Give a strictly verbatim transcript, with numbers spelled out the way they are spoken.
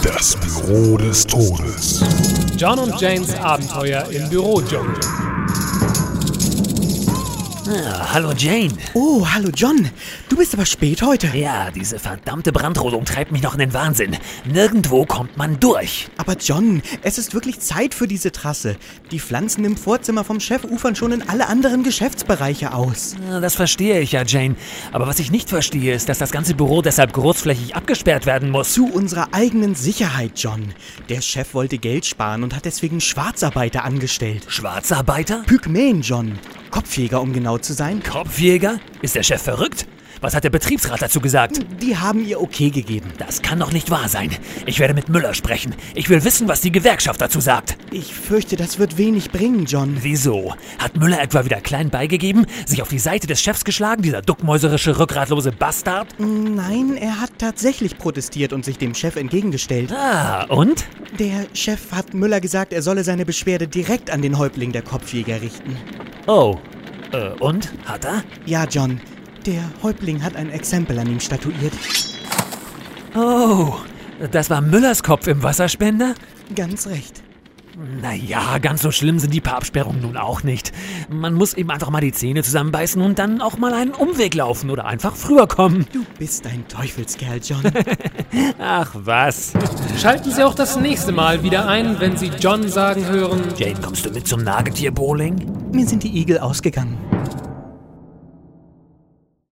Das Büro des Todes. John und Janes Abenteuer im Bürodschungel. Ah, hallo Jane. Oh, hallo John. Du bist aber spät heute. Ja, diese verdammte Brandrodung treibt mich noch in den Wahnsinn. Nirgendwo kommt man durch. Aber John, es ist wirklich Zeit für diese Trasse. Die Pflanzen im Vorzimmer vom Chef ufern schon in alle anderen Geschäftsbereiche aus. Ja, das verstehe ich ja, Jane. Aber was ich nicht verstehe, ist, dass das ganze Büro deshalb großflächig abgesperrt werden muss. Zu unserer eigenen Sicherheit, John. Der Chef wollte Geld sparen und hat deswegen Schwarzarbeiter angestellt. Schwarzarbeiter? Pygmäen, John. Kopfjäger, um genau zu sein. Kopfjäger? Ist der Chef verrückt? Was hat der Betriebsrat dazu gesagt? Die haben ihr Okay gegeben. Das kann doch nicht wahr sein. Ich werde mit Müller sprechen. Ich will wissen, was die Gewerkschaft dazu sagt. Ich fürchte, das wird wenig bringen, John. Wieso? Hat Müller etwa wieder klein beigegeben, sich auf die Seite des Chefs geschlagen, dieser duckmäuserische, rückgratlose Bastard? Nein, er hat tatsächlich protestiert und sich dem Chef entgegengestellt. Ah, und? Der Chef hat Müller gesagt, er solle seine Beschwerde direkt an den Häuptling der Kopfjäger richten. Oh, äh, und? Hat er? Ja, John. Der Häuptling hat ein Exempel an ihm statuiert. Oh, das war Müllers Kopf im Wasserspender? Ganz recht. Naja, ganz so schlimm sind die paar Absperrungen nun auch nicht. Man muss eben einfach mal die Zähne zusammenbeißen und dann auch mal einen Umweg laufen oder einfach früher kommen. Du bist ein Teufelskerl, John. Ach was. Schalten Sie auch das nächste Mal wieder ein, wenn Sie John sagen hören: Jane, kommst du mit zum Nagetier-Bowling? Mir sind die Igel ausgegangen.